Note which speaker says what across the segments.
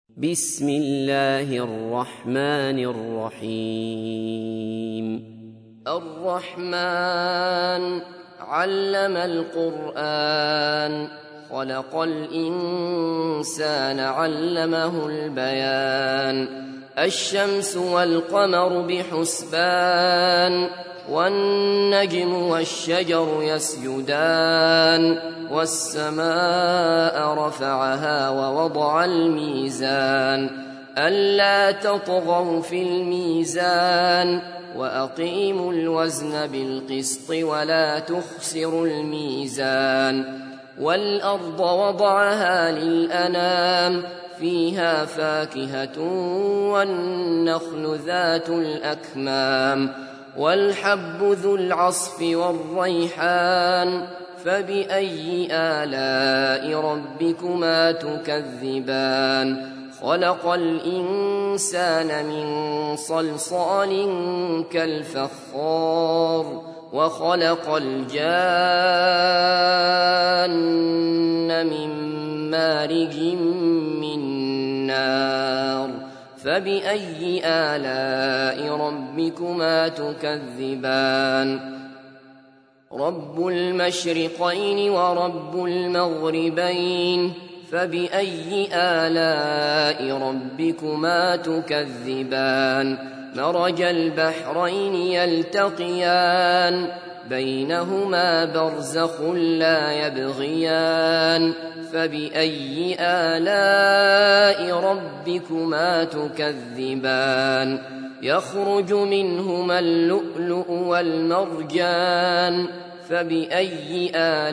Speaker 1: بسم الله الرحمن الرحيم الرحمن علم القرآن خلق الإنسان علمه البيان الشمس والقمر بحسبان والنجم والشجر يسجدان والسماء رفعها ووضع الميزان ألا تطغوا في الميزان وأقيموا الوزن بالقسط ولا تخسروا الميزان والأرض وضعها للأنام فيها فاكهة والنخل ذات الأكمام والحب ذو العصف والريحان فبأي آلاء ربكما تكذبان خلق الإنسان من صلصال كالفخار وخلق الجان من مارج من نار فبأي آلاء ربكما تكذبان رب المشرقين ورب المغربين فبأي آلاء ربكما تكذبان مرج البحرين يلتقيان بينهما برزخ لا يبغيان فبأي آلاء ربكما تكذبان يخرج منهما اللؤلؤ والمرجان فبأي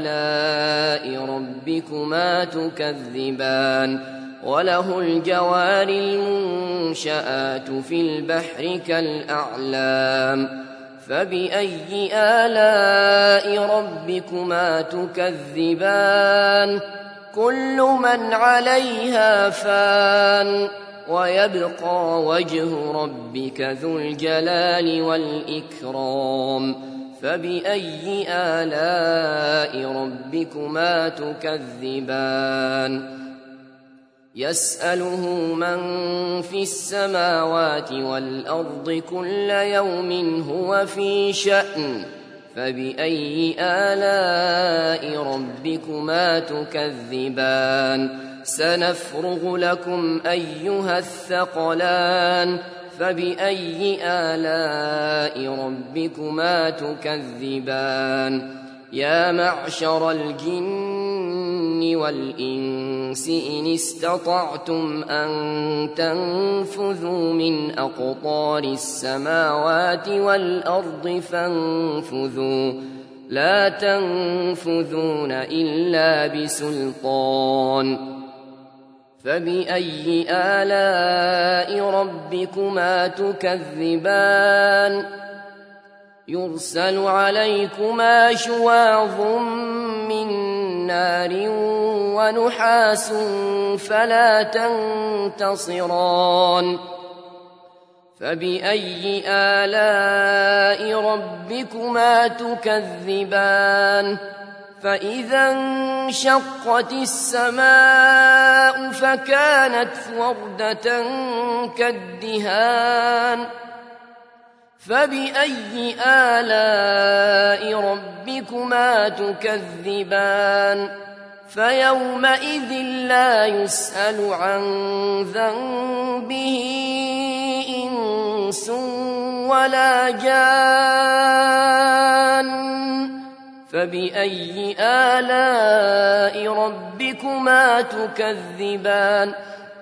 Speaker 1: آلاء ربكما تكذبان وله الجوار المنشآت في البحر كالأعلام فبأي آلاء ربكما تكذبان كل من عليها فان ويبقى وجه ربك ذو الجلال والإكرام فبأي آلاء ربكما تكذبان يسأله من في السماوات والأرض كل يوم هو في شأن فبأي آلاء ربكما تكذبان سنفرغ لكم أيها الثقلان فبأي آلاء ربكما تكذبان يا معشر الجن والإنس إن استطعتم أن تنفذوا من أقطار السماوات والأرض فانفذوا لا تنفذون إلا بسلطان فبأي آلاء ربكما تكذبان يرسل عليكما شواظ من نار ونحاس فلا تنتصران فبأي آلاء ربكما تكذبان فإذا انشقت السماء فكانت وردة كالدهان فبأي آلاء ربكما تكذبان فيومئذ لا يسأل عن ذنبه إنس ولا جان فبأي آلاء ربكما تكذبان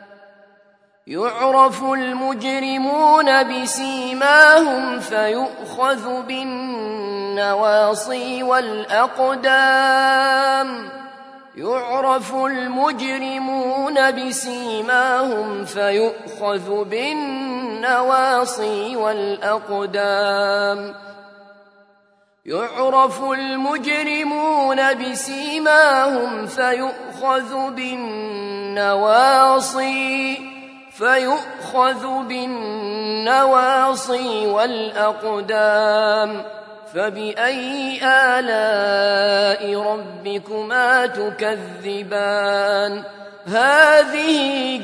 Speaker 1: يعرف المجرمون بسيماهم فيؤخذ بالنواصي والأقدام يعرف المجرمون بسيماهم فيؤخذ بالنواصي والأقدام يعرف المجرمون بسيماهم فيؤخذ بالنواصي والأقدام فبأي آلاء ربكما تكذبان هذه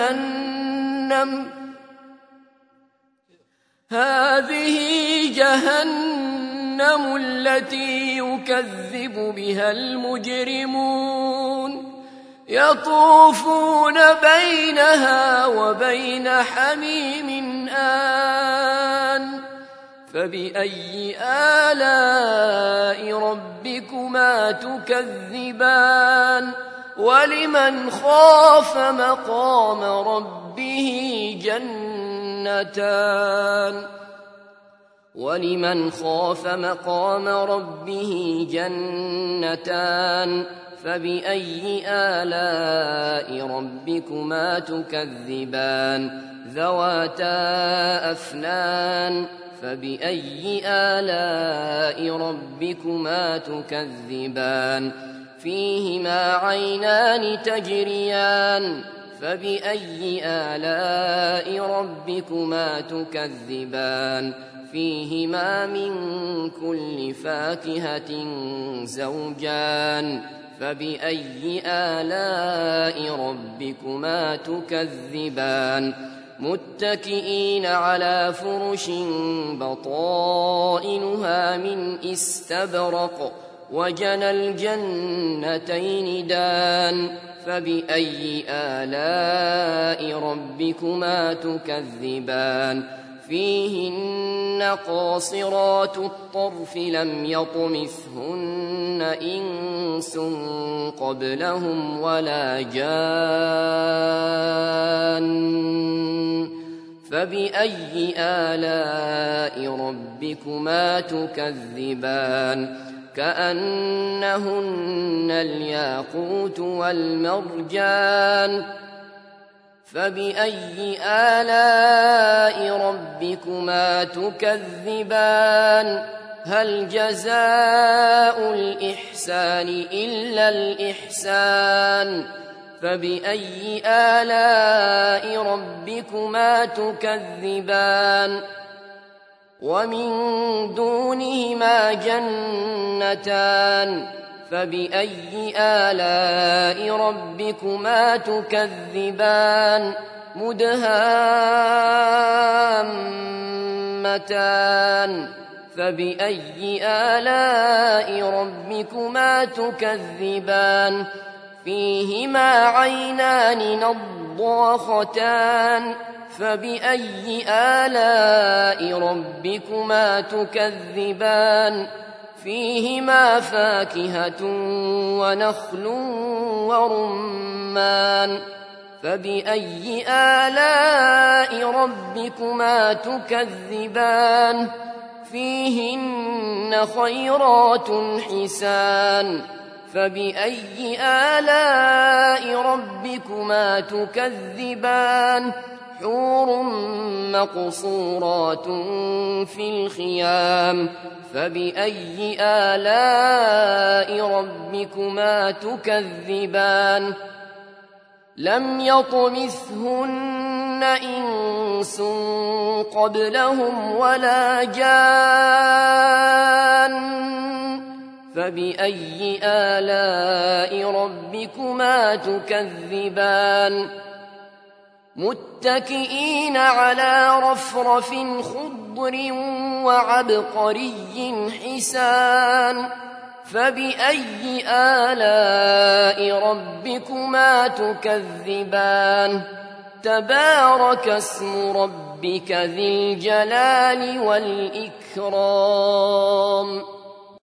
Speaker 1: جهنم التي يكذب بها المجرمون يطوفون بينها وبين حميم آن فبأي آلاء ربكما تكذبان ولمن خاف مقام ربه جنتان فبأي آلاء ربكما تكذبان ذواتا أفنان فبأي آلاء ربكما تكذبان فيهما عينان تجريان فبأي آلاء ربكما تكذبان فيهما من كل فاكهة زوجان فبأي آلاء ربكما تكذبان متكئين على فرش بطائنها من استبرق وجنى الجنتين دان فبأي آلاء ربكما تكذبان فيهن قاصرات الطرف لم يطمثهن إنس قبلهم ولا جان فبأي آلاء ربكما تكذبان كأنهن الياقوت والمرجان فبأي آلاء ربكما تكذبان هل جزاء الإحسان إلا الإحسان فبأي آلاء ربكما تكذبان ومن دونهما جنتان فبأي آلاء ربكما تكذبان مدهامتان فبأي آلاء ربكما تكذبان فيهما عينان نضاختان فبأي آلاء ربكما تكذبان فيهما فاكهة ونخل ورمان فبأي آلاء ربكما تكذبان فيهن خيرات حسان فبأي آلاء ربكما تكذبان حور مقصورات في الخيام فبأي آلاء ربكما تكذبان لم يطمثهن إنس قبلهم ولا جان فبأي آلاء ربكما تكذبان متكئين على رفرف خضر وعبقري حسان فبأي آلاء ربكما تكذبان تبارك اسم ربك ذي الجلال والإكرام